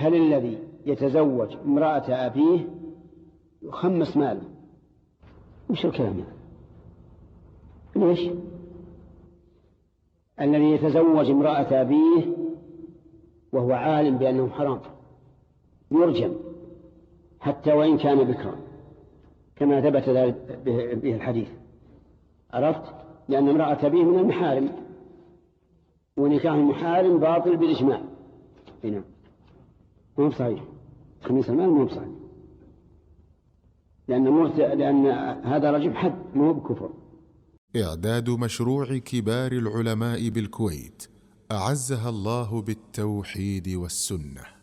هل الذي يتزوج امرأة أبيه يخمس ماله؟ وش الكلام هذا؟ ليش؟ الذي يتزوج امرأة أبيه وهو عالم بأنه حرام يرجم حتى وإن كان بكرا، كما ثبت ذلك به الحديث. عرفت؟ لأن امرأة أبيه من المحارم، ونكاح المحارم باطل بالإجماع. هنا مو صحيح، خميس المال مو صحيح، لأن هذا رجم حد مو بكفر. إعداد مشروع كبار العلماء بالكويت أعزها الله بالتوحيد والسنة.